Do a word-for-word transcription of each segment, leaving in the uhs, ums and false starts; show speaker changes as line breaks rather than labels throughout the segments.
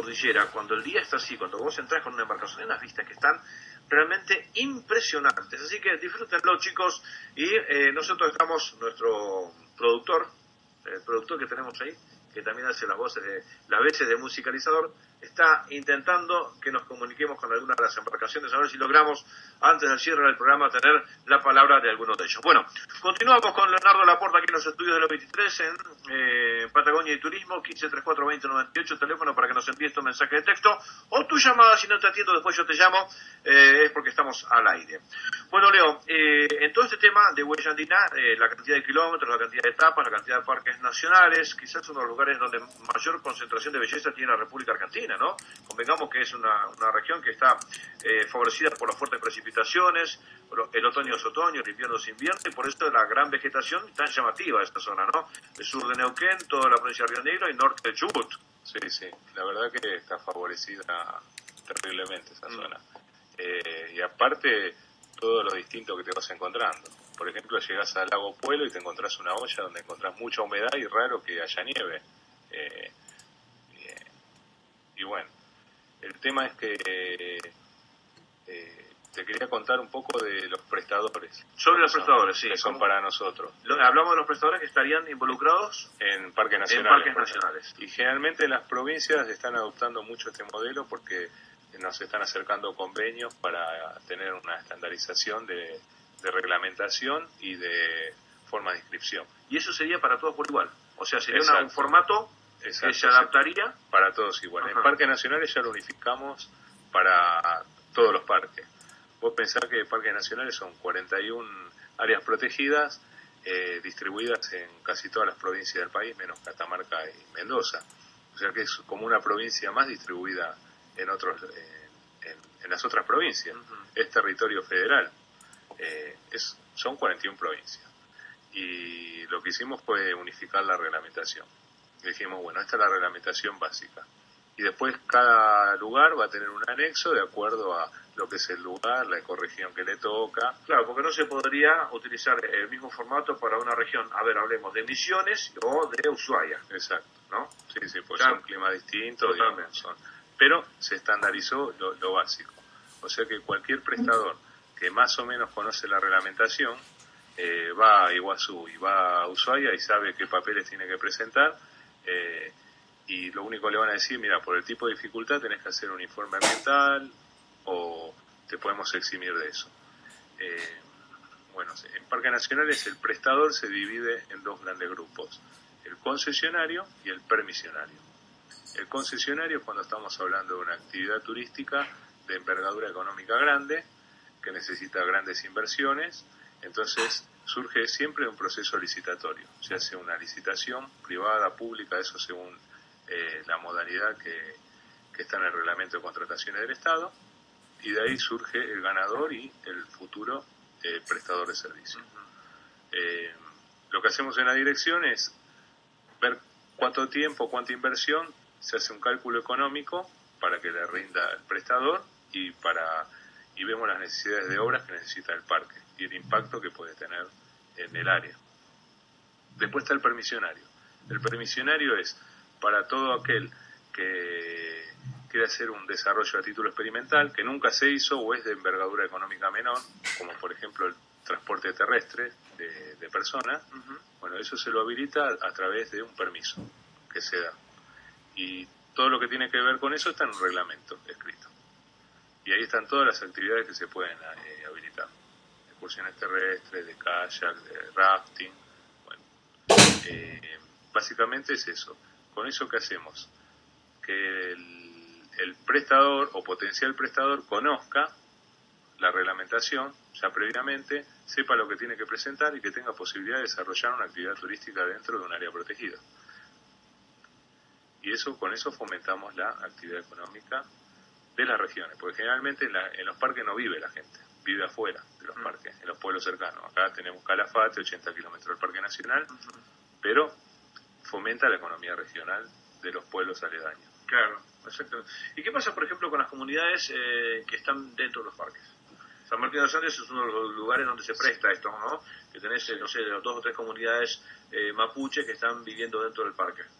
cordillera, cuando el día está así, cuando vos entrás con una embarcación, hay unas vistas que están realmente impresionantes. Así que disfrútenlo, chicos, y eh, nosotros estamos, nuestro productor, el productor que tenemos ahí, que también hace las voces de las veces de musicalizador, está intentando que nos comuniquemos con alguna de las embarcaciones, a ver si logramos, antes del cierre del programa, tener la palabra de alguno de ellos. Bueno, continuamos con Leonardo Laporta aquí en los estudios de los veintitrés en eh, Patagonia y Turismo, quince treinta y cuatro veinte noventa y ocho, teléfono para que nos envíes tu mensaje de texto, o tu llamada, si no te atiendo, después yo te llamo, eh, es porque estamos al aire. Bueno, Leo, eh, en todo este tema de huella andina, eh, la cantidad de kilómetros, la cantidad de etapas, la cantidad de parques nacionales, quizás uno de los lugares donde mayor concentración de belleza tiene la República Argentina, ¿no? Convengamos que es una, una región que está eh, favorecida por las fuertes precipitaciones, el otoño es otoño, el invierno es invierno, y por eso la gran vegetación tan llamativa de esta zona, ¿no? El sur de Neuquén, toda la provincia de Río Negro y norte de Chubut.
Sí, sí, la verdad que está favorecida terriblemente esa mm. zona. Eh, y aparte, todo lo distinto que te vas encontrando. Por ejemplo, llegas al lago Puelo y te encontrás una olla donde encontrás mucha humedad y raro que haya nieve. Eh, y, y bueno, el tema es que eh, te quería contar un poco de los prestadores.
Sobre los prestadores, sí.
Que son para nosotros.
Lo, hablamos de los prestadores que estarían involucrados
en parques nacionales.
En parques nacionales.
Y generalmente las provincias están adoptando mucho este modelo porque nos están acercando convenios para tener una estandarización de, de reglamentación y de forma de inscripción.
Y eso sería para todos por igual. O sea, sería
Exacto.
una, un formato Exacto, que se adaptaría
para todos igual. Ajá. En parques nacionales ya lo unificamos para todos los parques. Vos pensás que parques nacionales son cuarenta y una áreas protegidas eh, distribuidas en casi todas las provincias del país, menos Catamarca y Mendoza. O sea que es como una provincia más distribuida en otros en, en, en las otras provincias. Uh-huh. Es territorio federal. Eh, es, son cuarenta y una provincias. Y lo que hicimos fue unificar la reglamentación. Dijimos, bueno, esta es la reglamentación básica. Y después cada lugar va a tener un anexo de acuerdo a lo que es el lugar, la ecorregión que le toca.
Claro, porque no se podría utilizar el mismo formato para una región, a ver, hablemos de Misiones o de Ushuaia.
Exacto,
¿no?
Sí, sí, pues
claro.
Son climas distintos, digamos, son. Pero se estandarizó lo, lo básico. O sea que cualquier prestador que más o menos conoce la reglamentación eh, va a Iguazú y va a Ushuaia y sabe qué papeles tiene que presentar. Eh, y lo único que le van a decir, mira, por el tipo de dificultad tenés que hacer un informe ambiental o te podemos eximir de eso. Eh, bueno, en parques nacionales el prestador se divide en dos grandes grupos, el concesionario y el permisionario. El concesionario es cuando estamos hablando de una actividad turística de envergadura económica grande, que necesita grandes inversiones, entonces surge siempre un proceso licitatorio, se hace una licitación privada, pública, eso según eh, la modalidad que, que está en el reglamento de contrataciones del Estado, y de ahí surge el ganador y el futuro eh, prestador de servicio. Eh, lo que hacemos en la dirección es ver cuánto tiempo, cuánta inversión, se hace un cálculo económico para que le rinda el prestador y para y vemos las necesidades de obras que necesita el parque y el impacto que puede tener en el área. Después está el permisionario. El permisionario es para todo aquel que quiere hacer un desarrollo a título experimental que nunca se hizo o es de envergadura económica menor, como por ejemplo el transporte terrestre de, de personas. Uh-huh. Bueno, eso se lo habilita a través de un permiso que se da. Y todo lo que tiene que ver con eso está en un reglamento escrito. Y ahí están todas las actividades que se pueden eh, habilitar. Excursiones terrestres, de kayak, de rafting. Bueno, eh, básicamente es eso. Con eso, ¿qué hacemos? Que el, el prestador o potencial prestador conozca la reglamentación ya previamente, sepa lo que tiene que presentar y que tenga posibilidad de desarrollar una actividad turística dentro de un área protegida. Y eso con eso fomentamos la actividad económica de las regiones, porque generalmente en, la, en los parques no vive la gente, vive afuera de los parques, en los pueblos cercanos. Acá tenemos Calafate, ochenta kilómetros del Parque Nacional, uh-huh. pero fomenta la economía regional de los pueblos aledaños.
Claro, exactamente. ¿Y qué pasa, por ejemplo, con las comunidades eh, que están dentro de los parques? San Martín de los Andes es uno de los lugares donde se presta esto, ¿no? Que tenés, no sé, dos o tres comunidades eh, mapuche que están viviendo dentro del parque.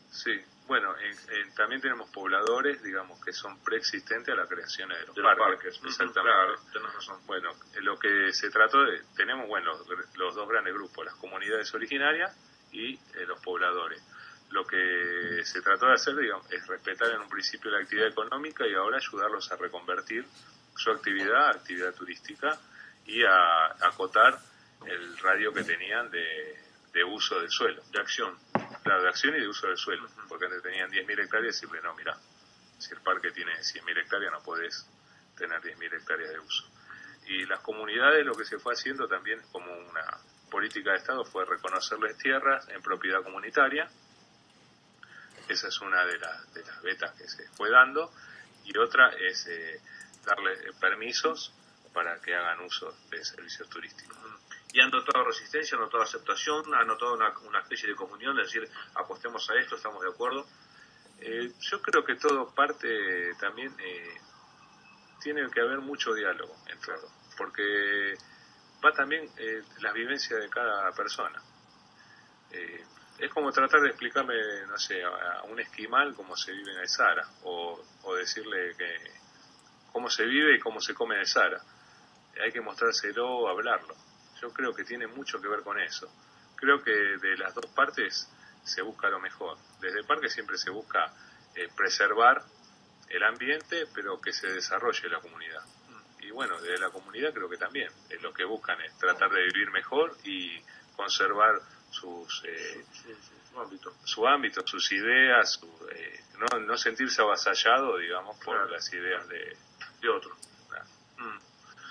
Sí, bueno, en, en, también tenemos pobladores, digamos, que son preexistentes a la creación de los
de
parques.
Los parques.
Exactamente.
Claro, tenés razón.
Bueno, lo que se trató de, tenemos, bueno, los, los dos grandes grupos, las comunidades originarias y eh, los pobladores. Lo que se trató de hacer, digamos, es respetar en un principio la actividad económica y ahora ayudarlos a reconvertir su actividad a actividad turística y a, a acotar el radio que tenían de, de uso del suelo.
De acción.
Claro, de acción y de uso del suelo, uh-huh. Porque antes tenían diez mil hectáreas y decirle, no, mira, si el parque tiene cien mil hectáreas no podés tener diez mil hectáreas de uso. Y las comunidades, lo que se fue haciendo también como una política de Estado fue reconocerles tierras en propiedad comunitaria. Esa es una de, la, de las vetas que se fue dando, y otra es eh, darle permisos para que hagan uso de servicios turísticos.
¿Y han notado resistencia, han notado aceptación, han notado una, una especie de comunión, es decir, apostemos a esto, estamos de acuerdo?
Eh, yo creo que todo parte también, eh, tiene que haber mucho diálogo entre los, porque va también eh, la vivencia de cada persona. Eh, es como tratar de explicarle, no sé, a, a un esquimal cómo se vive en el Sahara, o, o decirle que cómo se vive y cómo se come en el Sahara. Hay que mostrárselo, hablarlo. Yo creo que tiene mucho que ver con eso. Creo que de las dos partes se busca lo mejor. Desde el parque siempre se busca eh, preservar el ambiente, pero que se desarrolle la comunidad. Y bueno, desde la comunidad creo que también eh, lo que buscan es tratar de vivir mejor y conservar sus eh,
sí, sí, su ámbito,
su ámbito, sus ideas, su, eh, no, no sentirse avasallado, digamos, por claro. las ideas de,
de otro. Claro. Mm.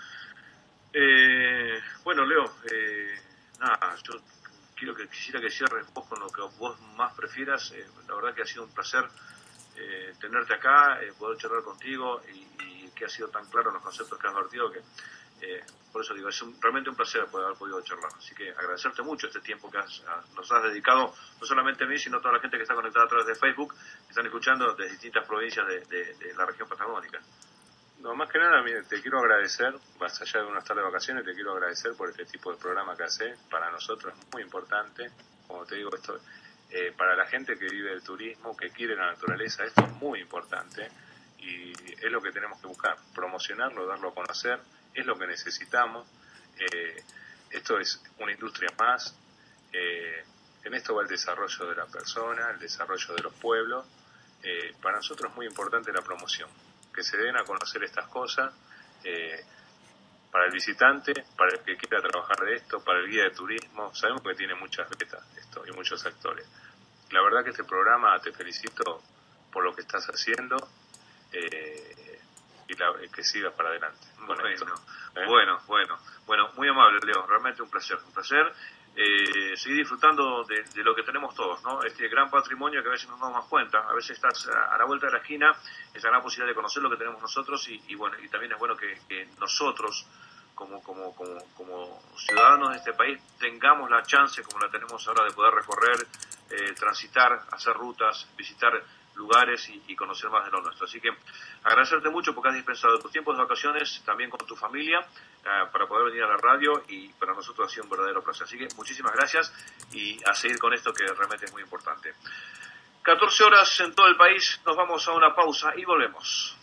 Eh, bueno, Leo, eh, nada, yo quiero que quisiera que cierres vos con lo que vos más prefieras. Eh, la verdad que ha sido un placer eh, tenerte acá, eh, poder charlar contigo y, y que ha sido tan claro en los conceptos que has vertido que eh, por eso digo, es un, realmente un placer poder haber podido charlar. Así que agradecerte mucho este tiempo que has, a, nos has dedicado, no solamente a mí, sino a toda la gente que está conectada a través de Facebook, que están escuchando desde distintas provincias de, de, de la región patagónica.
No, más que nada, mire, te quiero agradecer, más allá de uno estar de vacaciones, te quiero agradecer por este tipo de programa que haces. Para nosotros es muy importante, como te digo, esto eh, para la gente que vive del turismo, que quiere la naturaleza, esto es muy importante y es lo que tenemos que buscar, promocionarlo, darlo a conocer, es lo que necesitamos. Eh, esto es una industria más, eh, en esto va el desarrollo de la persona, el desarrollo de los pueblos. Eh, para nosotros es muy importante la promoción, que se den a conocer estas cosas, eh, para el visitante, para el que quiera trabajar de esto, para el guía de turismo. Sabemos que tiene muchas betas esto y muchos actores. La verdad que este programa, te felicito por lo que estás haciendo, eh, y la, que sigas para adelante.
Bueno, ¿eh? bueno, bueno, bueno, muy amable, Leo, realmente un placer, un placer. Eh, seguir disfrutando de, de lo que tenemos todos, ¿no? Este gran patrimonio que a veces no nos damos cuenta, a veces estás a, a la vuelta de la esquina, esa gran posibilidad de conocer lo que tenemos nosotros y, y bueno, y también es bueno que, que nosotros como, como, como, como ciudadanos de este país tengamos la chance, como la tenemos ahora, de poder recorrer, eh, transitar, hacer rutas, visitar lugares y, y conocer más de lo nuestro. Así que agradecerte mucho porque has dispensado tus tiempos de vacaciones también con tu familia uh, para poder venir a la radio, y para nosotros ha sido un verdadero placer. Así que muchísimas gracias y a seguir con esto que realmente es muy importante. catorce horas en todo el país, nos vamos a una pausa y volvemos.